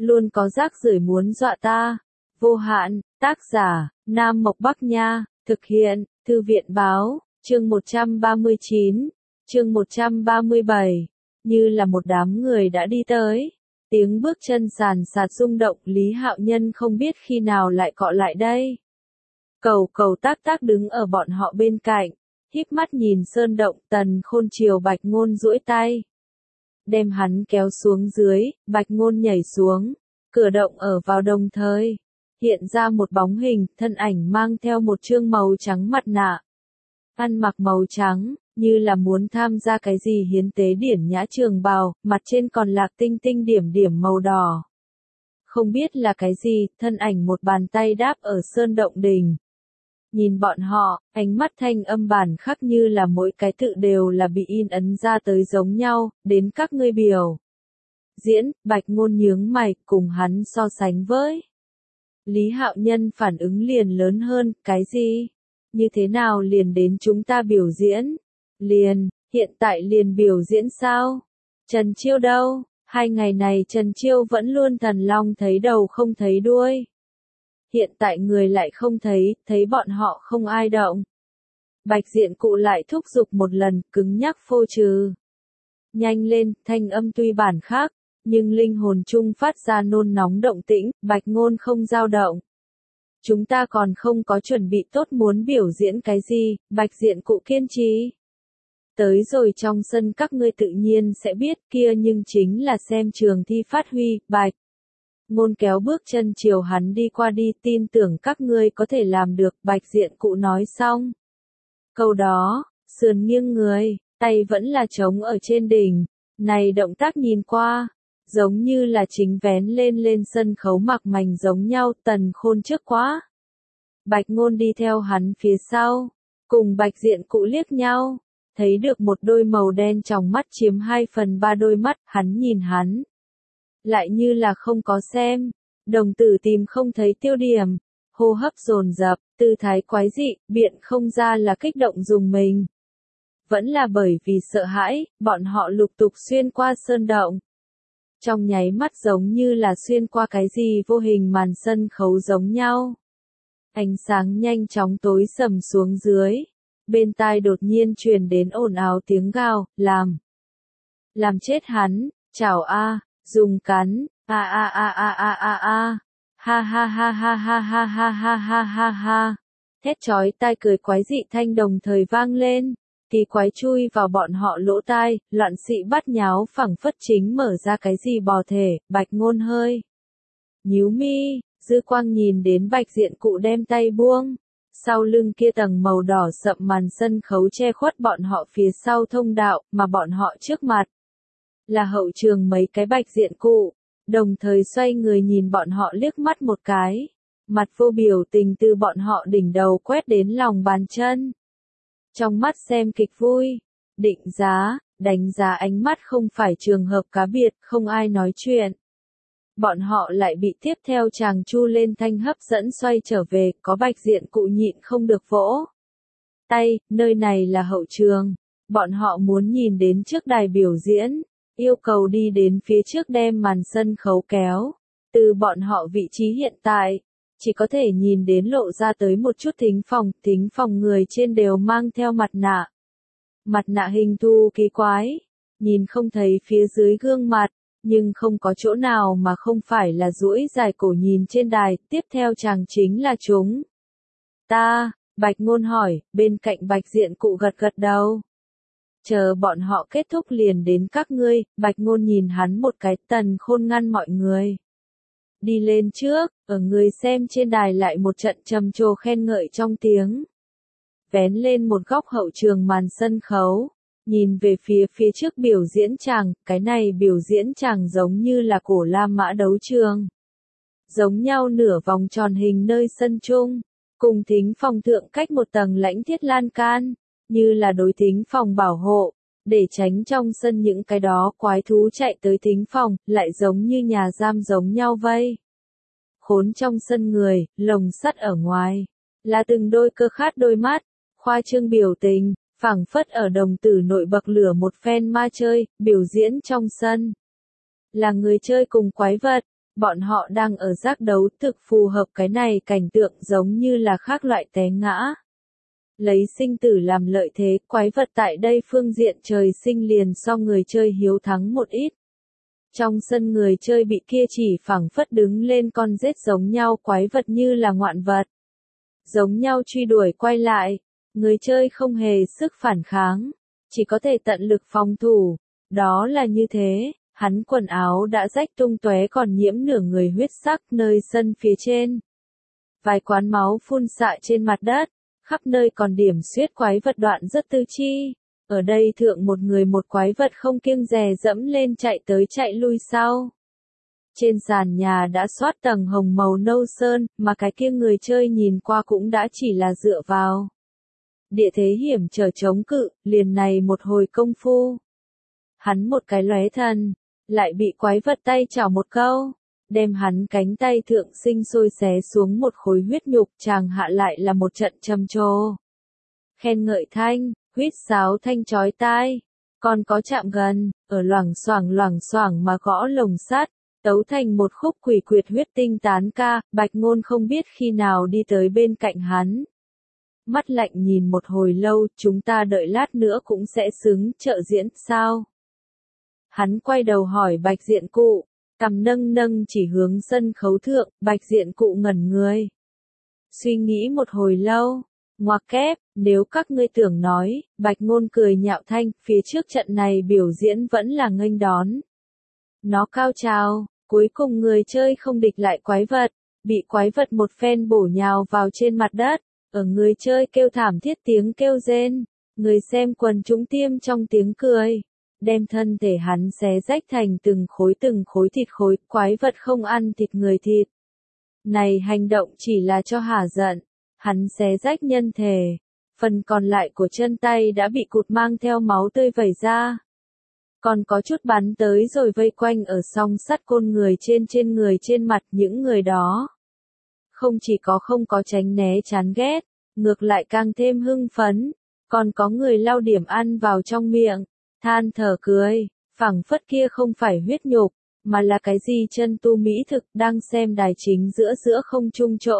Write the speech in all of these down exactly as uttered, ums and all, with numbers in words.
luôn có rác rưởi muốn dọa ta. Vô hạn, tác giả, Nam Mộc Bắc Nha, thực hiện, Thư viện Báo, chương một trăm ba mươi chín, chương một trăm ba mươi bảy, như là một đám người đã đi tới. Tiếng bước chân sàn sạt rung động, Lý Hạo Nhân không biết khi nào lại cọ lại đây. Cầu cầu tác tác đứng ở bọn họ bên cạnh, híp mắt nhìn sơn động. Tần Khôn chiều Bạch Ngôn duỗi tay, đem hắn kéo xuống dưới. Bạch Ngôn nhảy xuống, cửa động ở vào đồng thời, hiện ra một bóng hình, thân ảnh mang theo một trương màu trắng mặt nạ. Ăn mặc màu trắng, như là muốn tham gia cái gì hiến tế, điển nhã trường bào, mặt trên còn lạc tinh tinh điểm điểm màu đỏ. Không biết là cái gì, thân ảnh một bàn tay đáp ở sơn động đỉnh. Nhìn bọn họ, ánh mắt thanh âm bản khắc như là mỗi cái tự đều là bị in ấn ra tới giống nhau. Đến các ngươi biểu diễn. Bạch Ngôn nhướng mày, cùng hắn so sánh với Lý Hạo Nhân phản ứng liền lớn hơn. Cái gì? Như thế nào liền đến chúng ta biểu diễn? Liền, hiện tại liền biểu diễn sao? Trần Chiêu đâu? Hai ngày này Trần Chiêu vẫn luôn thần long thấy đầu không thấy đuôi. Hiện tại người lại không thấy, thấy bọn họ không ai động. Bạch Diện Cụ lại thúc giục một lần, cứng nhắc phô trừ. Nhanh lên, thanh âm tuy bản khác, nhưng linh hồn chung phát ra nôn nóng động tĩnh. Bạch Ngôn không dao động. Chúng ta còn không có chuẩn bị tốt muốn biểu diễn cái gì. Bạch Diện Cụ kiên trì. Tới rồi trong sân các ngươi tự nhiên sẽ biết, kia nhưng chính là xem trường thi phát huy. Bạch Ngôn kéo bước chân chiều hắn đi qua đi, tin tưởng các ngươi có thể làm được. Bạch Diện Cụ nói xong câu đó, sườn nghiêng người, tay vẫn là trống ở trên đỉnh. Này động tác nhìn qua, giống như là chính vén lên lên sân khấu mặc mành giống nhau. Tần Khôn trước quá, Bạch Ngôn đi theo hắn phía sau, cùng Bạch Diện Cụ liếc nhau, thấy được một đôi màu đen tròng mắt chiếm hai phần ba đôi mắt. Hắn nhìn hắn, lại như là không có xem. Đồng tử tìm không thấy tiêu điểm, hô hấp dồn dập, tư thái quái dị, biện không ra là kích động dùng mình. Vẫn là bởi vì sợ hãi, bọn họ lục tục xuyên qua sơn động. Trong nháy mắt giống như là xuyên qua cái gì vô hình màn sân khấu giống nhau. Ánh sáng nhanh chóng tối sầm xuống dưới. Bên tai đột nhiên truyền đến ồn ào tiếng gào, làm. Làm chết hắn, chảo a, dùng cắn, a a a a a a a, ha ha ha ha ha ha ha ha ha ha ha. Thét chói tai cười quái dị thanh đồng thời vang lên, kỳ quái chui vào bọn họ lỗ tai, loạn xị bắt nháo phẳng phất chính mở ra cái gì bò thể. Bạch Ngôn hơi nhíu mi, dư quang nhìn đến Bạch Diện Cụ đem tay buông. Sau lưng kia tầng màu đỏ sậm màn sân khấu che khuất bọn họ phía sau thông đạo, mà bọn họ trước mặt là hậu trường mấy cái Bạch Diện Cụ, đồng thời xoay người nhìn bọn họ liếc mắt một cái, mặt vô biểu tình từ bọn họ đỉnh đầu quét đến lòng bàn chân. Trong mắt xem kịch vui, định giá, đánh giá ánh mắt không phải trường hợp cá biệt, không ai nói chuyện. Bọn họ lại bị tiếp theo chàng chu lên thanh hấp dẫn xoay trở về, có Bạch Diện Cụ nhịn không được vỗ tay. Nơi này là hậu trường, bọn họ muốn nhìn đến trước đài biểu diễn, yêu cầu đi đến phía trước đem màn sân khấu kéo. Từ bọn họ vị trí hiện tại, chỉ có thể nhìn đến lộ ra tới một chút thính phòng. Thính phòng người trên đều mang theo mặt nạ. Mặt nạ hình thù kỳ quái, nhìn không thấy phía dưới gương mặt. Nhưng không có chỗ nào mà không phải là duỗi dài cổ nhìn trên đài. Tiếp theo chàng chính là chúng ta. Bạch Ngôn hỏi, bên cạnh Bạch Diện Cụ gật gật đầu. Chờ bọn họ kết thúc liền đến các ngươi. Bạch Ngôn nhìn hắn một cái. Tần Khôn ngăn mọi người đi lên trước, ở người xem trên đài lại một trận trầm trồ khen ngợi trong tiếng. Vén lên một góc hậu trường màn sân khấu. Nhìn về phía phía trước biểu diễn chàng, cái này biểu diễn chàng giống như là cổ La Mã đấu trường. Giống nhau nửa vòng tròn hình nơi sân chung, cùng thính phòng thượng cách một tầng lãnh thiết lan can, như là đối thính phòng bảo hộ, để tránh trong sân những cái đó quái thú chạy tới thính phòng, lại giống như nhà giam giống nhau vây. Khốn trong sân người, lồng sắt ở ngoài, là từng đôi cơ khát đôi mắt, khoa trương biểu tình. Phảng phất ở đồng tử nội bậc lửa một phen ma chơi, biểu diễn trong sân. Là người chơi cùng quái vật, Bọn họ đang ở giác đấu thực phù hợp cái này cảnh tượng giống như là khác loại té ngã. Lấy sinh tử làm lợi thế, quái vật tại đây phương diện trời sinh liền so người chơi hiếu thắng một ít. Trong sân người chơi bị kia chỉ phảng phất đứng lên con rết giống nhau quái vật như là ngoạn vật. Giống nhau truy đuổi quay lại, người chơi không hề sức phản kháng, chỉ có thể tận lực phòng thủ. Đó là như thế, hắn quần áo đã rách tung tóe còn nhiễm nửa người huyết sắc nơi sân phía trên. Vài quán máu phun xạ trên mặt đất, khắp nơi còn điểm xuyết quái vật đoạn rất tư chi. Ở đây thượng một người một quái vật không kiêng dè dẫm lên chạy tới chạy lui sau. Trên sàn nhà đã xoát tầng hồng màu nâu sơn, mà cái kia người chơi nhìn qua cũng đã chỉ là dựa vào địa thế hiểm trở chống cự, liền này một hồi công phu. Hắn một cái lóe thần, lại bị quái vật tay chảo một câu, đem hắn cánh tay thượng sinh sôi xé xuống một khối huyết nhục, chàng hạ lại là một trận trầm trồ. Khen ngợi thanh, huýt sáo thanh chói tai, còn có chạm gần, ở loảng xoảng loảng xoảng mà gõ lồng sắt, tấu thành một khúc quỷ quyệt huyết tinh tán ca. Bạch Ngôn không biết khi nào đi tới bên cạnh hắn. Mắt lạnh nhìn một hồi lâu, chúng ta đợi lát nữa cũng sẽ xứng trợ diễn, sao? Hắn quay đầu hỏi Bạch Diện Cụ, cằm nâng nâng chỉ hướng sân khấu thượng. Bạch Diện Cụ ngẩn người. Suy nghĩ một hồi lâu, ngoặc kép, nếu các ngươi tưởng nói, Bạch Ngôn cười nhạo thanh, phía trước trận này biểu diễn vẫn là nghênh đón. Nó cao trào, cuối cùng người chơi không địch lại quái vật, bị quái vật một phen bổ nhào vào trên mặt đất, ở người chơi kêu thảm thiết tiếng kêu rên, người xem quần chúng tiêm trong tiếng cười, đem thân thể hắn xé rách thành từng khối từng khối thịt khối, quái vật không ăn thịt người thịt. Này hành động chỉ là cho hả giận, hắn xé rách nhân thể, phần còn lại của chân tay đã bị cụt mang theo máu tươi vẩy ra. Còn có chút bắn tới rồi vây quanh ở song sắt côn người trên trên người trên mặt những người đó. Không chỉ có không có tránh né chán ghét, ngược lại càng thêm hưng phấn, còn có người lau điểm ăn vào trong miệng, than thở cười, phảng phất kia không phải huyết nhục, mà là cái gì chân tu mỹ thực. Đang xem đài chính giữa giữa không trung chỗ.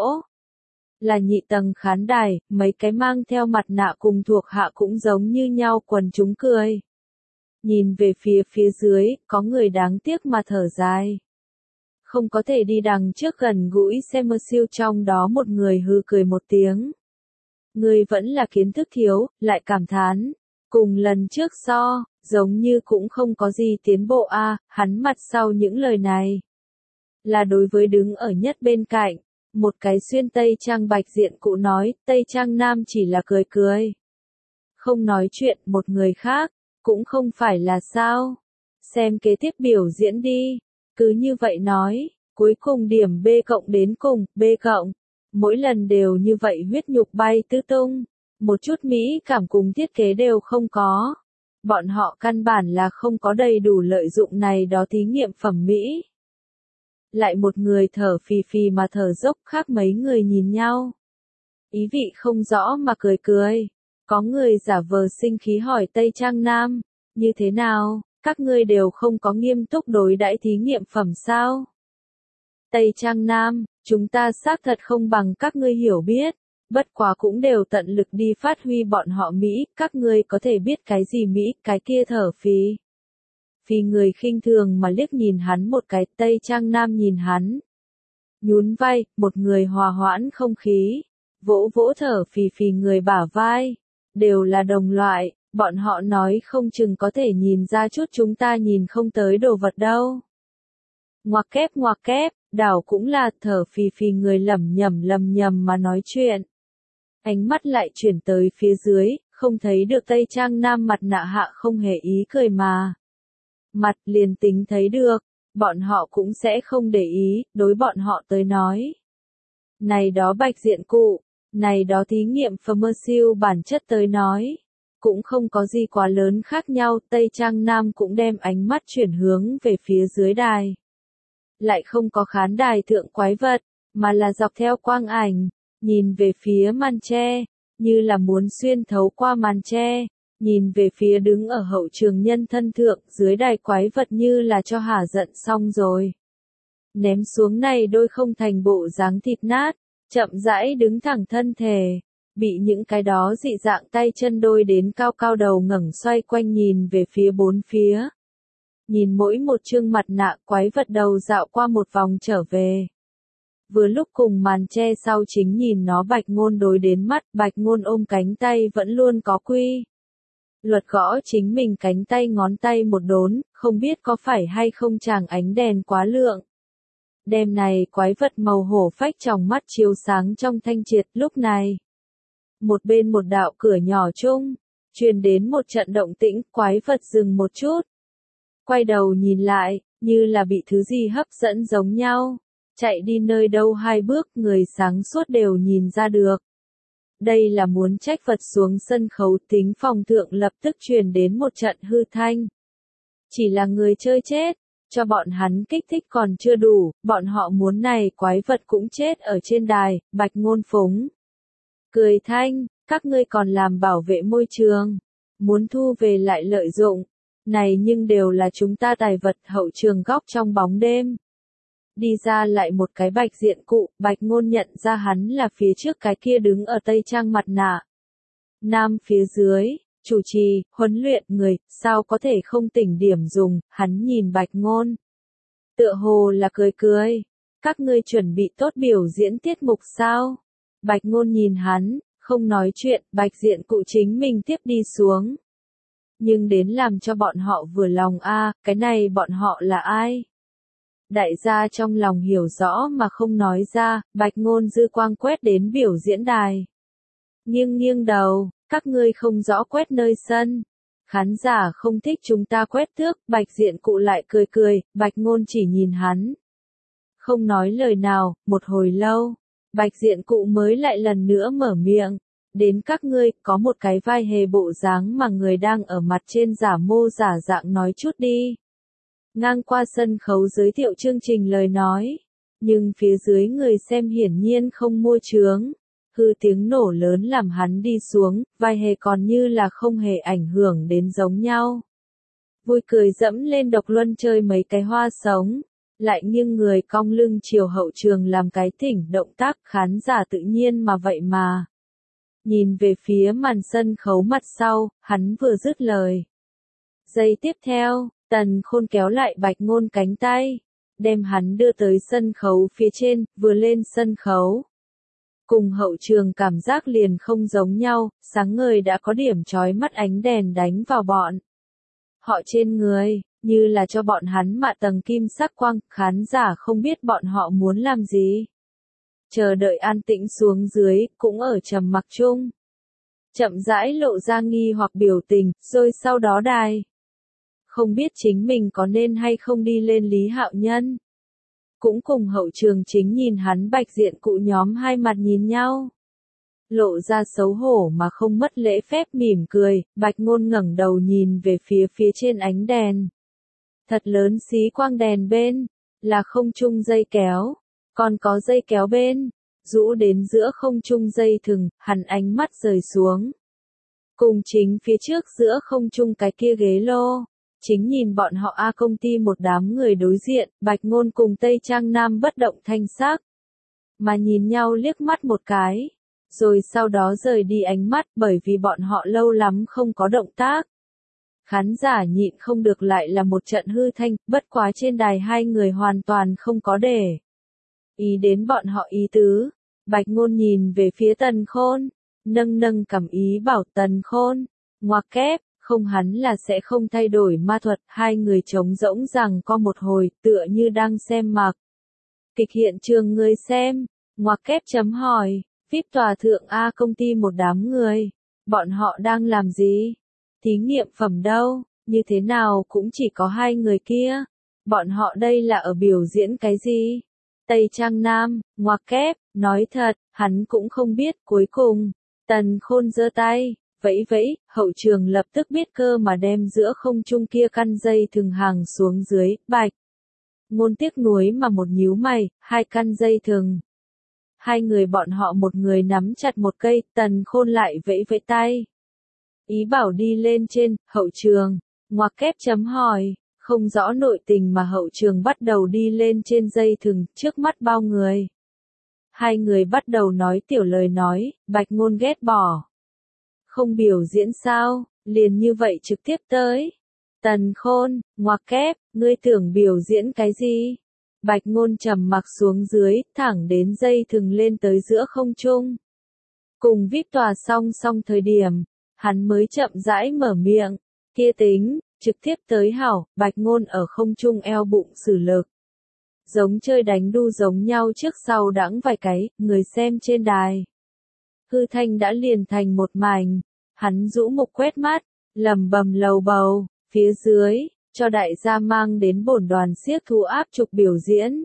Là nhị tầng khán đài, mấy cái mang theo mặt nạ cùng thuộc hạ cũng giống như nhau quần chúng cười. Nhìn về phía phía dưới, có người đáng tiếc mà thở dài. Không có thể đi đằng trước gần gũi xem mơ siêu, trong đó một người hư cười một tiếng. Người vẫn là kiến thức thiếu, lại cảm thán. Cùng lần trước so, giống như cũng không có gì tiến bộ a. À, hắn mặt sau những lời này. Là đối với đứng ở nhất bên cạnh. Một cái xuyên Tây Trang Bạch Diện Cụ nói, Tây Trang Nam chỉ là cười cười. Không nói chuyện. Một người khác, cũng không phải là sao. Xem kế tiếp biểu diễn đi. Cứ như vậy nói, cuối cùng điểm B cộng đến cùng, B cộng. Mỗi lần đều như vậy huyết nhục bay tứ tung. Một chút mỹ cảm cùng thiết kế đều không có. Bọn họ căn bản là không có đầy đủ lợi dụng này đó thí nghiệm phẩm mỹ. Lại một người thở phì phì mà thở dốc, khác mấy người nhìn nhau. Ý vị không rõ mà cười cười. Có người giả vờ sinh khí hỏi Tây Trang Nam, như thế nào, các ngươi đều không có nghiêm túc đối đãi thí nghiệm phẩm sao? Tây Trang Nam, chúng ta xác thật không bằng các ngươi hiểu biết, bất quá cũng đều tận lực đi phát huy bọn họ Mỹ, các ngươi có thể biết cái gì Mỹ, cái kia thở phì. Vì người khinh thường mà liếc nhìn hắn một cái, Tây Trang Nam nhìn hắn. Nhún vai, một người hòa hoãn không khí, vỗ vỗ thở phì phì người bả vai, đều là đồng loại, bọn họ nói không chừng có thể nhìn ra chút chúng ta nhìn không tới đồ vật đâu. Ngoặc kép ngoặc kép, đảo cũng là thở phì phì người lẩm nhẩm lầm nhầm mà nói chuyện. Ánh mắt lại chuyển tới phía dưới, không thấy được Tây Trang Nam mặt nạ hạ không hề ý cười mà. Mặt liền tính thấy được, bọn họ cũng sẽ không để ý, đối bọn họ tới nói. Này đó Bạch Diện Cụ, này đó thí nghiệm pharmaceutical bản chất tới nói, cũng không có gì quá lớn khác nhau. Tây Trang Nam cũng đem ánh mắt chuyển hướng về phía dưới đài. Lại không có khán đài thượng quái vật, mà là dọc theo quang ảnh, nhìn về phía màn che, như là muốn xuyên thấu qua màn che, nhìn về phía đứng ở hậu trường nhân thân thượng, dưới đài quái vật như là cho hả giận xong rồi. ném xuống này đôi không thành bộ dáng thịt nát, chậm rãi đứng thẳng thân thể, bị những cái đó dị dạng tay chân đôi đến cao cao đầu ngẩng xoay quanh nhìn về phía bốn phía. Nhìn mỗi một trương mặt nạ quái vật đầu dạo qua một vòng trở về. Vừa lúc cùng màn che sau chính nhìn nó Bạch Ngôn đối đến mắt, Bạch Ngôn ôm cánh tay vẫn luôn có quy. Luật gõ chính mình cánh tay ngón tay một đốn, không biết có phải hay không chàng ánh đèn quá lượng. Đêm này quái vật màu hổ phách trong mắt chiếu sáng trong thanh triệt lúc này. Một bên một đạo cửa nhỏ chung, truyền đến một trận động tĩnh, quái vật dừng một chút. Quay đầu nhìn lại, như là bị thứ gì hấp dẫn giống nhau. Chạy đi nơi đâu hai bước người sáng suốt đều nhìn ra được. Đây là muốn trách vật xuống sân khấu, tính phòng thượng lập tức truyền đến một trận hư thanh. Chỉ là người chơi chết, cho bọn hắn kích thích còn chưa đủ, bọn họ muốn này quái vật cũng chết ở trên đài, Bạch Ngôn phúng. Cười thanh, các ngươi còn làm bảo vệ môi trường, muốn thu về lại lợi dụng, này nhưng đều là chúng ta tài vật hậu trường góc trong bóng đêm. Đi ra lại một cái bạch diện cụ, Bạch Ngôn nhận ra hắn là phía trước cái kia đứng ở tây trang mặt nạ. Nam phía dưới, chủ trì, huấn luyện người, sao có thể không tỉnh điểm dùng, hắn nhìn Bạch Ngôn. Tựa hồ là cười cười, các ngươi chuẩn bị tốt biểu diễn tiết mục sao? Bạch Ngôn nhìn hắn, không nói chuyện, bạch diện cụ chính mình tiếp đi xuống. Nhưng đến làm cho bọn họ vừa lòng a, à, cái này bọn họ là ai? Đại gia trong lòng hiểu rõ mà không nói ra, Bạch Ngôn dư quang quét đến biểu diễn đài. Nghiêng nghiêng đầu, các ngươi không rõ quét nơi sân. Khán giả không thích chúng ta quét thước, bạch diện cụ lại cười cười, Bạch Ngôn chỉ nhìn hắn. Không nói lời nào, một hồi lâu, bạch diện cụ mới lại lần nữa mở miệng. Đến các ngươi, có một cái vai hề bộ dáng mà người đang ở mặt trên giả mô giả dạng nói chút đi. Ngang qua sân khấu giới thiệu chương trình lời nói, nhưng phía dưới người xem hiển nhiên không mua chướng. Hư tiếng nổ lớn làm hắn đi xuống, vai hề còn như là không hề ảnh hưởng đến giống nhau. Vui cười dẫm lên độc luân chơi mấy cái hoa sống, lại nghiêng người cong lưng chiều hậu trường làm cái thỉnh động tác khán giả tự nhiên mà vậy mà. Nhìn về phía màn sân khấu mặt sau, hắn vừa dứt lời. Giây tiếp theo, Tần Khôn kéo lại Bạch Ngôn cánh tay, đem hắn đưa tới sân khấu phía trên, vừa lên sân khấu. Cùng hậu trường cảm giác liền không giống nhau, sáng ngời đã có điểm chói mắt ánh đèn đánh vào bọn. Họ trên người, như là cho bọn hắn mạ tầng kim sắc quang, khán giả không biết bọn họ muốn làm gì. Chờ đợi an tĩnh xuống dưới, cũng ở trầm mặc chung. Chậm rãi lộ ra nghi hoặc biểu tình, rồi sau đó đài. Không biết chính mình có nên hay không đi lên Lý Hạo Nhân. Cũng cùng hậu trường chính nhìn hắn bạch diện cụ nhóm hai mặt nhìn nhau. Lộ ra xấu hổ mà không mất lễ phép mỉm cười, Bạch Ngôn ngẩng đầu nhìn về phía phía trên ánh đèn. Thật lớn xí quang đèn bên, là không trung dây kéo, còn có dây kéo bên, rũ đến giữa không trung dây thừng, hắn ánh mắt rời xuống. Cùng chính phía trước giữa không trung cái kia ghế lô. Chính nhìn bọn họ A công ty một đám người đối diện, Bạch Ngôn cùng Tây Trang Nam bất động thanh sắc. Mà nhìn nhau liếc mắt một cái. Rồi sau đó rời đi ánh mắt bởi vì bọn họ lâu lắm không có động tác. Khán giả nhịn không được lại là một trận hư thanh, bất quá trên đài hai người hoàn toàn không có để ý đến bọn họ ý tứ. Bạch Ngôn nhìn về phía Tần Khôn, nâng nâng cầm ý bảo Tần Khôn, ngoặc kép. Không hắn là sẽ không thay đổi ma thuật, hai người trống rỗng rằng có một hồi, tựa như đang xem mạc. Kịch hiện trường người xem, ngoặc kép chấm hỏi, vê i pê tòa thượng A công ty một đám người, bọn họ đang làm gì? Thí nghiệm phẩm đâu, như thế nào cũng chỉ có hai người kia, bọn họ đây là ở biểu diễn cái gì? Tây Trang Nam, ngoặc kép, nói thật, hắn cũng không biết, cuối cùng, Tần Khôn giơ tay. Vẫy vẫy, hậu trường lập tức biết cơ mà đem giữa không trung kia căn dây thừng hàng xuống dưới, Bạch Ngôn tiếc nuối mà một nhíu mày, hai căn dây thừng. Hai người bọn họ một người nắm chặt một cây, Tần Khôn lại vẫy vẫy tay. Ý bảo đi lên trên, hậu trường, ngoặc kép chấm hỏi, Không rõ nội tình mà hậu trường bắt đầu đi lên trên dây thừng, trước mắt bao người. Hai người bắt đầu nói tiểu lời nói, Bạch Ngôn ghét bỏ. Không biểu diễn sao, liền như vậy trực tiếp tới. Tần Khôn, ngoặc kép, ngươi tưởng biểu diễn cái gì? Bạch Ngôn trầm mặc xuống dưới, thẳng đến dây thừng lên tới giữa không trung. Cùng vê i pê tòa song song thời điểm, hắn mới chậm rãi mở miệng, kia tính, trực tiếp tới hảo, Bạch Ngôn ở không trung eo bụng sử lực. Giống chơi đánh đu giống nhau trước sau đãng vài cái, người xem trên đài. Hư thanh đã liền thành một mảnh, hắn rũ mục quét mắt, lầm bầm lầu bầu, phía dưới, cho đại gia mang đến bổn đoàn xiếc thú áp trục biểu diễn.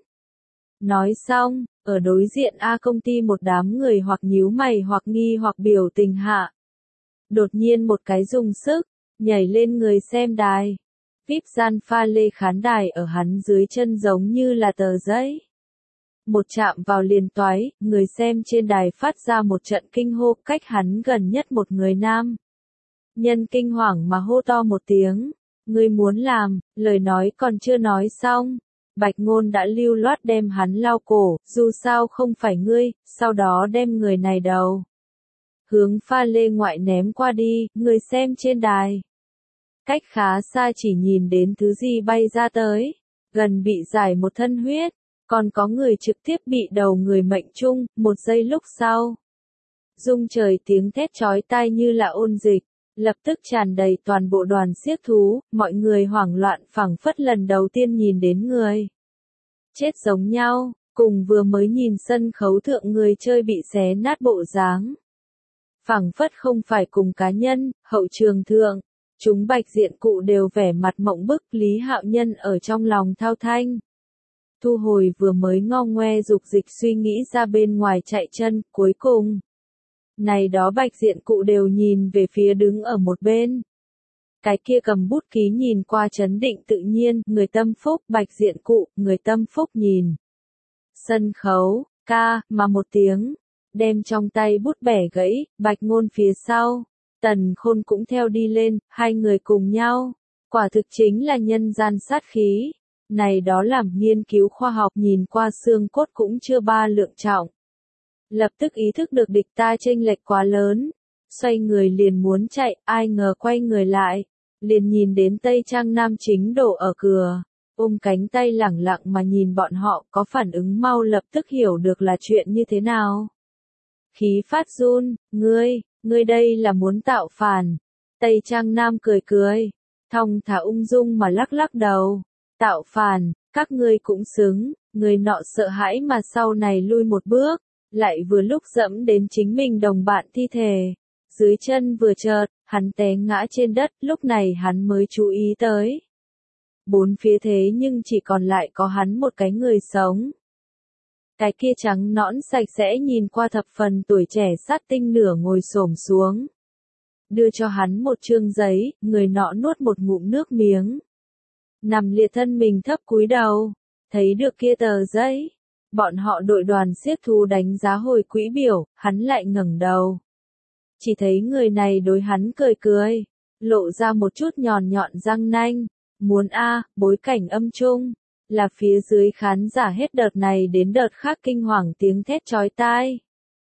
Nói xong, ở đối diện A công ty một đám người hoặc nhíu mày hoặc nghi hoặc biểu tình hạ. Đột nhiên một cái dùng sức, nhảy lên người xem đài. vê i pê gian pha lê khán đài ở hắn dưới chân giống như là tờ giấy. Một chạm vào liền toái, người xem trên đài phát ra một trận kinh hô, cách hắn gần nhất một người nam. Nhân kinh hoàng mà hô to một tiếng, ngươi muốn làm, lời nói còn chưa nói xong. Bạch Ngôn đã lưu loát đem hắn lao cổ, dù sao không phải ngươi, sau đó đem người này đầu. Hướng pha lê ngoại ném qua đi, người xem trên đài. Cách khá xa chỉ nhìn đến thứ gì bay ra tới, gần bị giải một thân huyết, còn có người trực tiếp bị đầu người mệnh chung, một giây lúc sau. Rung trời tiếng thét chói tai như là ôn dịch, lập tức tràn đầy toàn bộ đoàn xiếc thú, mọi người hoảng loạn phảng phất lần đầu tiên nhìn đến người. Chết giống nhau, cùng vừa mới nhìn sân khấu thượng người chơi bị xé nát bộ dáng. Phảng phất không phải cùng cá nhân, hậu trường thượng, chúng bạch diện cụ đều vẻ mặt mộng bức, Lý Hạo Nhân ở trong lòng thao thanh. Thu hồi vừa mới ngo ngoe dục dịch suy nghĩ ra bên ngoài chạy chân, cuối cùng. Này đó bạch diện cụ đều nhìn về phía đứng ở một bên. Cái kia cầm bút ký nhìn qua trấn định tự nhiên, người tâm phúc, bạch diện cụ, người tâm phúc nhìn. Sân khấu, ca, mà một tiếng, đem trong tay bút bẻ gãy, Bạch Ngôn phía sau. Tần Khôn cũng theo đi lên, hai người cùng nhau. Quả thực chính là nhân gian sát khí. Này đó làm nghiên cứu khoa học nhìn qua xương cốt cũng chưa ba lượng trọng. Lập tức ý thức được địch ta chênh lệch quá lớn. Xoay người liền muốn chạy, ai ngờ quay người lại. Liền nhìn đến Tây Trang Nam chính đổ ở cửa. Ôm cánh tay lẳng lặng mà nhìn bọn họ có phản ứng mau lập tức hiểu được là chuyện như thế nào. Khí phát run, ngươi, ngươi đây là muốn tạo phản. Tây Trang Nam cười cười, thong thả ung dung mà lắc lắc đầu. Tạo phản, các ngươi cũng xứng, người nọ sợ hãi mà sau này lui một bước, lại vừa lúc dẫm đến chính mình đồng bạn thi thể. Dưới chân vừa chợt, hắn té ngã trên đất, lúc này hắn mới chú ý tới. Bốn phía thế nhưng chỉ còn lại có hắn một cái người sống. Cái kia trắng nõn sạch sẽ nhìn qua thập phần tuổi trẻ sát tinh nửa ngồi xổm xuống. Đưa cho hắn một trương giấy, người nọ nuốt một ngụm nước miếng. Nằm liệt thân mình thấp cúi đầu, thấy được kia tờ giấy. Bọn họ đội đoàn xiếc thú đánh giá hồi quỹ biểu, hắn lại ngẩng đầu. Chỉ thấy người này đối hắn cười cười, lộ ra một chút nhọn nhọn răng nanh. Muốn a, à, bối cảnh âm trung, là phía dưới khán giả hết đợt này đến đợt khác kinh hoàng tiếng thét chói tai.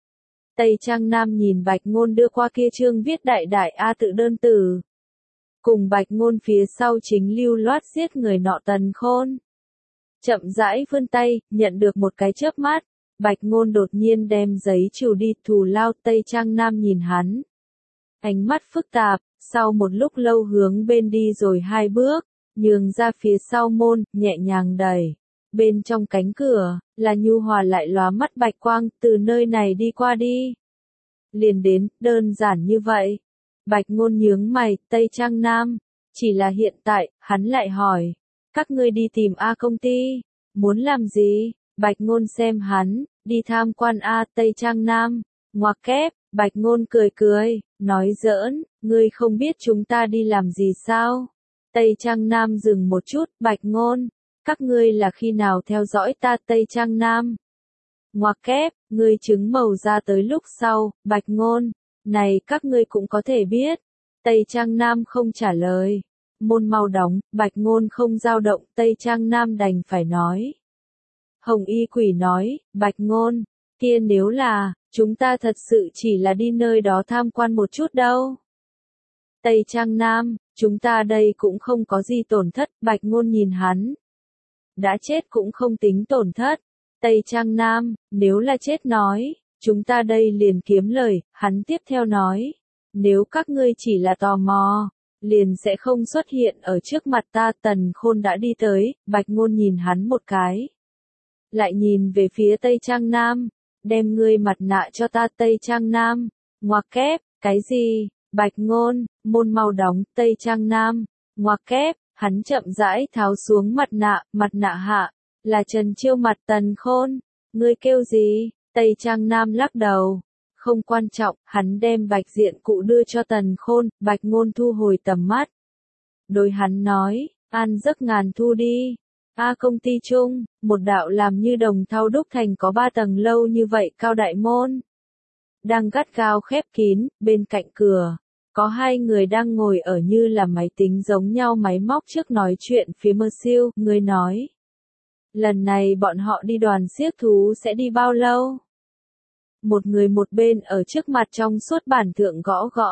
Tây Trang Nam nhìn Bạch Ngôn đưa qua kia chương viết đại đại A tự đơn từ. Cùng Bạch Ngôn phía sau chính lưu loát giết người nọ Tần Khôn. Chậm rãi vươn tay, nhận được một cái chớp mắt. Bạch Ngôn đột nhiên đem giấy trừ đi thù lao. Tây Trang Nam nhìn hắn. Ánh mắt phức tạp, sau một lúc lâu hướng bên đi rồi hai bước. Nhường ra phía sau môn, nhẹ nhàng đẩy. Bên trong cánh cửa, là nhu hòa lại lóa mắt bạch quang, từ nơi này đi qua đi. Liền đến, đơn giản như vậy. Bạch Ngôn nhướng mày, Tây Trang Nam. Chỉ là hiện tại, hắn lại hỏi. Các ngươi đi tìm A công ty. Muốn làm gì? Bạch Ngôn xem hắn, đi tham quan A Tây Trang Nam. Ngoặc kép, Bạch Ngôn cười cười, nói giỡn, ngươi không biết chúng ta đi làm gì sao? Tây Trang Nam dừng một chút, Bạch Ngôn, các ngươi là khi nào theo dõi ta Tây Trang Nam? Ngoặc kép, ngươi trứng màu ra tới lúc sau, Bạch Ngôn, này các ngươi cũng có thể biết. Tây Trang Nam không trả lời. môn mau đóng, Bạch Ngôn không dao động, Tây Trang Nam đành phải nói. Hồng Y Quỷ nói, Bạch Ngôn, kia nếu là, chúng ta thật sự chỉ là đi nơi đó tham quan một chút đâu. Tây Trang Nam, chúng ta đây cũng không có gì tổn thất, Bạch Ngôn nhìn hắn. Đã chết cũng không tính tổn thất. Tây Trang Nam, nếu là chết nói, chúng ta đây liền kiếm lời, hắn tiếp theo nói. Nếu các ngươi chỉ là tò mò, liền sẽ không xuất hiện ở trước mặt ta. Tần Khôn đã đi tới, Bạch Ngôn nhìn hắn một cái. Lại nhìn về phía Tây Trang Nam, đem ngươi mặt nạ cho ta. Tây Trang Nam, ngoặc kép, cái gì? Bạch Ngôn, môn mau đóng. Tây Trang Nam, ngoặc kép, hắn chậm rãi tháo xuống mặt nạ, mặt nạ hạ, là Trần Chiêu mặt. Tần Khôn, ngươi kêu gì? Tây Trang Nam lắc đầu. Không quan trọng, hắn đem bạch diện cụ đưa cho Tần Khôn, Bạch Ngôn thu hồi tầm mắt. Đối hắn nói, an giấc ngàn thu đi. A công ty chung, một đạo làm như đồng thau đúc thành có ba tầng lâu như vậy cao đại môn. Đang gắt gao khép kín, bên cạnh cửa, có hai người đang ngồi ở như là máy tính giống nhau máy móc trước nói chuyện phía Mơ Siêu, người nói. Lần này bọn họ đi đoàn xiếc thú sẽ đi bao lâu? Một người một bên ở trước mặt trong suốt bản thượng gõ gõ.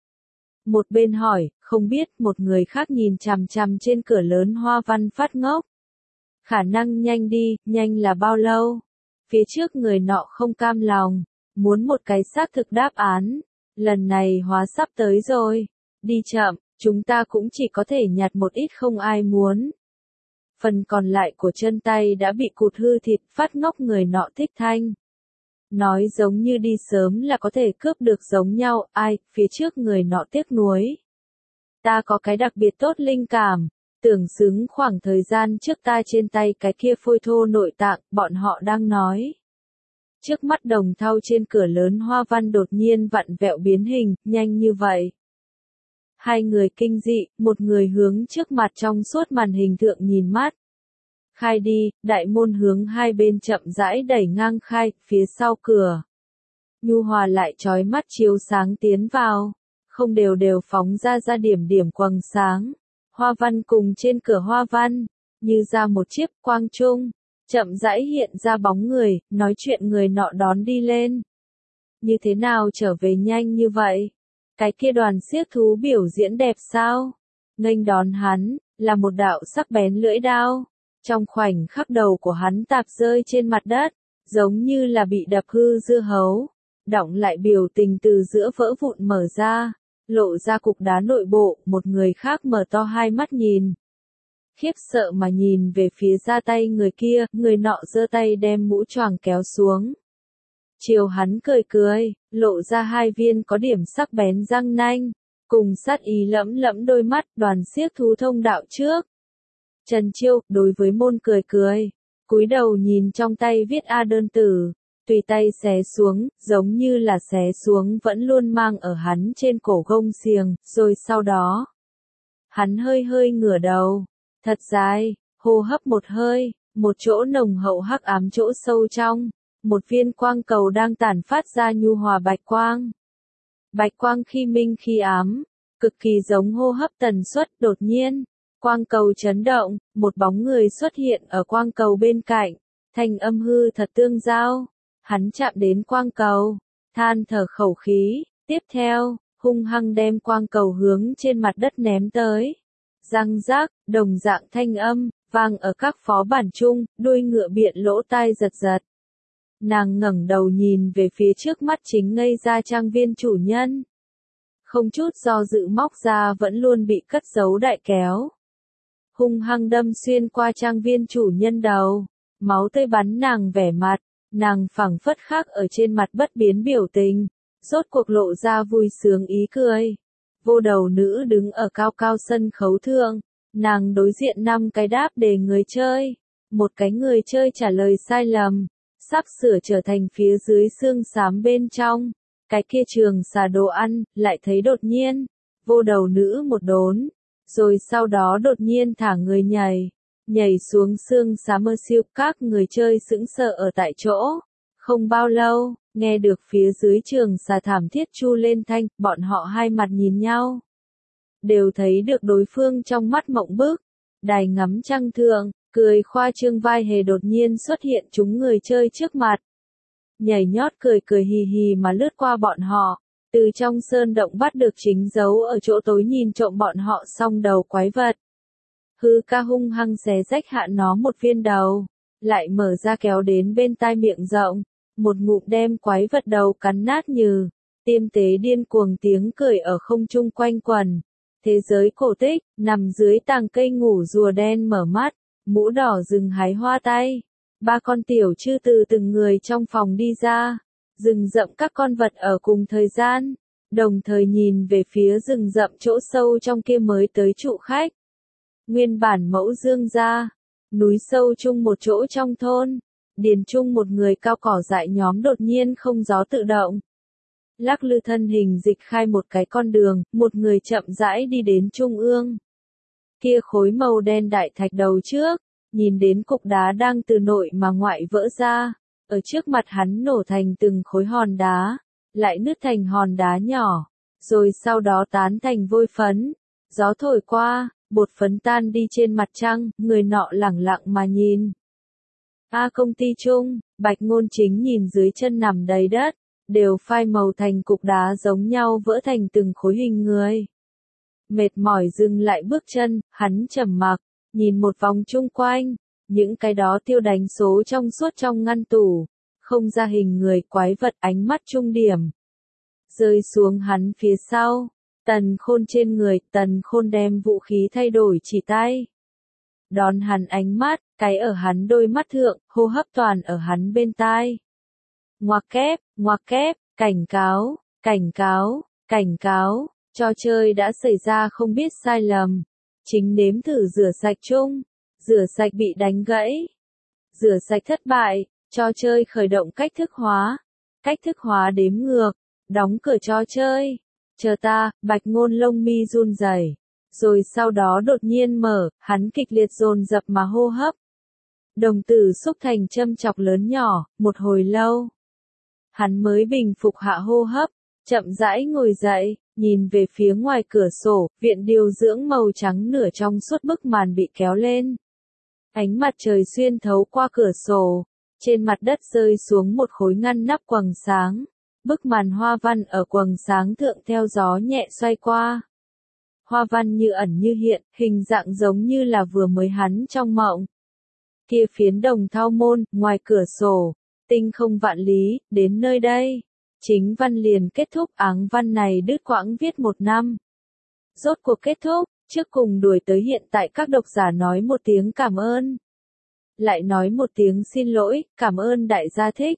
Một bên hỏi, không biết, một người khác nhìn chằm chằm trên cửa lớn hoa văn phát ngốc. Khả năng nhanh đi, nhanh là bao lâu? Phía trước người nọ không cam lòng, muốn một cái xác thực đáp án. Lần này hóa sắp tới rồi. Đi chậm, chúng ta cũng chỉ có thể nhặt một ít không ai muốn. Phần còn lại của chân tay đã bị cụt hư thịt, phát ngốc người nọ thích thanh. Nói giống như đi sớm là có thể cướp được giống nhau, ai, phía trước người nọ tiếc nuối. Ta có cái đặc biệt tốt linh cảm, tưởng xứng khoảng thời gian trước ta trên tay cái kia phôi thô nội tạng, bọn họ đang nói. Trước mắt đồng thau trên cửa lớn hoa văn đột nhiên vặn vẹo biến hình, nhanh như vậy. Hai người kinh dị, một người hướng trước mặt trong suốt màn hình thượng nhìn mắt. Khai đi, đại môn hướng hai bên chậm rãi đẩy ngang khai, phía sau cửa. Nhu hòa lại chói mắt chiếu sáng tiến vào, không đều đều phóng ra ra điểm điểm quầng sáng. Hoa văn cùng trên cửa hoa văn, như ra một chiếc quang trung, chậm rãi hiện ra bóng người, nói chuyện người nọ đón đi lên. Như thế nào trở về nhanh như vậy? Cái kia đoàn xiếc thú biểu diễn đẹp sao? Nghênh đón hắn, là một đạo sắc bén lưỡi đao. Trong khoảnh khắc đầu của hắn tạp rơi trên mặt đất, giống như là bị đập hư dưa hấu. Đọng lại biểu tình từ giữa vỡ vụn mở ra, lộ ra cục đá nội bộ, một người khác mở to hai mắt nhìn. Khiếp sợ mà nhìn về phía ra tay người kia, người nọ giơ tay đem mũ choàng kéo xuống. Chiều hắn cười cười, lộ ra hai viên có điểm sắc bén răng nanh, cùng sát ý lẫm lẫm đôi mắt. Đoàn xiếc thú thông đạo trước. Trần Chiêu, đối với môn cười cười, cúi đầu nhìn trong tay viết A đơn tử, tùy tay xé xuống, giống như là xé xuống vẫn luôn mang ở hắn trên cổ gông xiềng, rồi sau đó. Hắn hơi hơi ngửa đầu, thật dài, hô hấp một hơi, một chỗ nồng hậu hắc ám chỗ sâu trong, một viên quang cầu đang tản phát ra nhu hòa bạch quang. Bạch quang khi minh khi ám, cực kỳ giống hô hấp tần suất. Đột nhiên, quang cầu chấn động, một bóng người xuất hiện ở quang cầu bên cạnh, thanh âm hư thật tương giao. Hắn chạm đến quang cầu, than thở khẩu khí, tiếp theo, hung hăng đem quang cầu hướng trên mặt đất ném tới. Răng rác, đồng dạng thanh âm, vang ở các phó bản chung, đuôi ngựa biện lỗ tai giật giật. Nàng ngẩng đầu nhìn về phía trước mắt chính ngây ra trang viên chủ nhân. Không chút do dự móc ra vẫn luôn bị cất giấu đại kéo. Hung hăng đâm xuyên qua trang viên chủ nhân đầu, máu tươi bắn nàng vẻ mặt, nàng phảng phất khác ở trên mặt bất biến biểu tình, rốt cuộc lộ ra vui sướng ý cười. Vô đầu nữ đứng ở cao cao sân khấu thượng, nàng đối diện năm cái đáp đề người chơi, một cái người chơi trả lời sai lầm, sắp sửa trở thành phía dưới xương xám bên trong, cái kia trường xà đồ ăn, lại thấy đột nhiên, vô đầu nữ một đốn, rồi sau đó đột nhiên thả người nhảy, nhảy xuống xương xám. Mơ Siêu, các người chơi sững sờ ở tại chỗ. Không bao lâu, nghe được phía dưới trường xà thảm thiết chu lên thanh, bọn họ hai mặt nhìn nhau. đều thấy được đối phương trong mắt mộng bức. Đài ngắm trăng thượng, cười khoa trương vai hề đột nhiên xuất hiện chúng người chơi trước mặt. Nhảy nhót cười cười hì hì mà lướt qua bọn họ, từ trong sơn động bắt được chính dấu ở chỗ tối nhìn trộm bọn họ song đầu quái vật. Hư ca hung hăng xé rách hạ nó một viên đầu, lại mở ra kéo đến bên tai miệng rộng, một ngụm đem quái vật đầu cắn nát như, tiêm tế điên cuồng tiếng cười ở không trung quanh quần. Thế giới cổ tích, nằm dưới tàng cây ngủ rùa đen mở mắt, mũ đỏ rừng hái hoa tay. Ba con tiểu chư từ từng người trong phòng đi ra, rừng rậm các con vật ở cùng thời gian, đồng thời nhìn về phía rừng rậm chỗ sâu trong kia mới tới trụ khách. Nguyên bản mẫu dương gia, núi sâu chung một chỗ trong thôn, điền chung một người cao cỏ dại nhóm đột nhiên không gió tự động. Lắc lư thân hình dịch khai một cái con đường, một người chậm rãi đi đến trung ương. Kia khối màu đen đại thạch đầu trước, nhìn đến cục đá đang từ nội mà ngoại vỡ ra, ở trước mặt hắn nổ thành từng khối hòn đá, lại nứt thành hòn đá nhỏ, rồi sau đó tán thành vôi phấn. Gió thổi qua, bột phấn tan đi trên mặt trăng, người nọ lẳng lặng mà nhìn. A công ty chung, Bạch Ngôn Chính nhìn dưới chân nằm đầy đất, đều phai màu thành cục đá giống nhau vỡ thành từng khối hình người. Mệt mỏi dừng lại bước chân, hắn trầm mặc, nhìn một vòng chung quanh, những cái đó tiêu đánh số trong suốt trong ngăn tủ, không ra hình người quái vật ánh mắt trung điểm. Rơi xuống hắn phía sau, Tần Khôn trên người, Tần Khôn đem vũ khí thay đổi chỉ tay. Đón hắn ánh mắt, cái ở hắn đôi mắt thượng, hô hấp toàn ở hắn bên tai. Ngoặc kép, ngoặc kép, cảnh cáo, cảnh cáo, cảnh cáo, trò chơi đã xảy ra không biết sai lầm. Chính nếm thử rửa sạch chung, rửa sạch bị đánh gãy. Rửa sạch thất bại, trò chơi khởi động cách thức hóa. Cách thức hóa đếm ngược, đóng cửa trò chơi. Chờ ta, Bạch Ngôn lông mi run rẩy, rồi sau đó đột nhiên mở, hắn kịch liệt dồn dập mà hô hấp. Đồng tử xúc thành châm chọc lớn nhỏ, một hồi lâu. Hắn mới bình phục hạ hô hấp, chậm rãi ngồi dậy, nhìn về phía ngoài cửa sổ, viện điều dưỡng màu trắng nửa trong suốt bức màn bị kéo lên. Ánh mặt trời xuyên thấu qua cửa sổ, trên mặt đất rơi xuống một khối ngăn nắp quầng sáng. Bức màn hoa văn ở quầng sáng thượng theo gió nhẹ xoay qua. Hoa văn như ẩn như hiện, hình dạng giống như là vừa mới hắn trong mộng. Kia phiến đồng thau môn, ngoài cửa sổ, tinh không vạn lý, đến nơi đây. Chính văn liền kết thúc, áng văn này đứt quãng viết một năm. Rốt cuộc kết thúc, trước cùng đuổi tới hiện tại các độc giả nói một tiếng cảm ơn. Lại nói một tiếng xin lỗi, cảm ơn đại gia thích.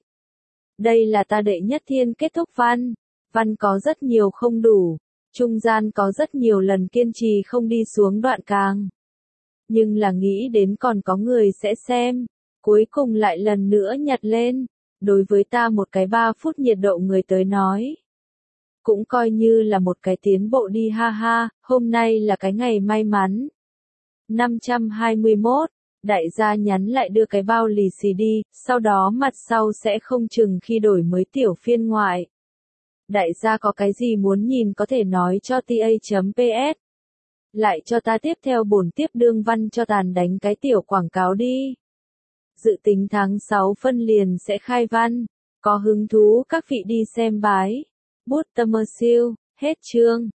Đây là ta đệ nhất thiên kết thúc văn. Văn có rất nhiều không đủ. Trung gian có rất nhiều lần kiên trì không đi xuống đoạn càng. Nhưng là nghĩ đến còn có người sẽ xem. Cuối cùng lại lần nữa nhặt lên. Đối với ta một cái ba phút nhiệt độ người tới nói. Cũng coi như là một cái tiến bộ đi ha ha, hôm nay là cái ngày may mắn. năm trăm hai mươi mốt, đại gia nhắn lại đưa cái bao lì xì đi, sau đó mặt sau sẽ không chừng khi đổi mới tiểu phiên ngoại. Đại gia có cái gì muốn nhìn có thể nói cho ta.ps. Lại cho ta tiếp theo bổn tiếp đương văn cho tàn đánh cái tiểu quảng cáo đi. Dự tính tháng sáu phân liền sẽ khai văn. Có hứng thú các vị đi xem bái. Bút tâm siêu, hết chương.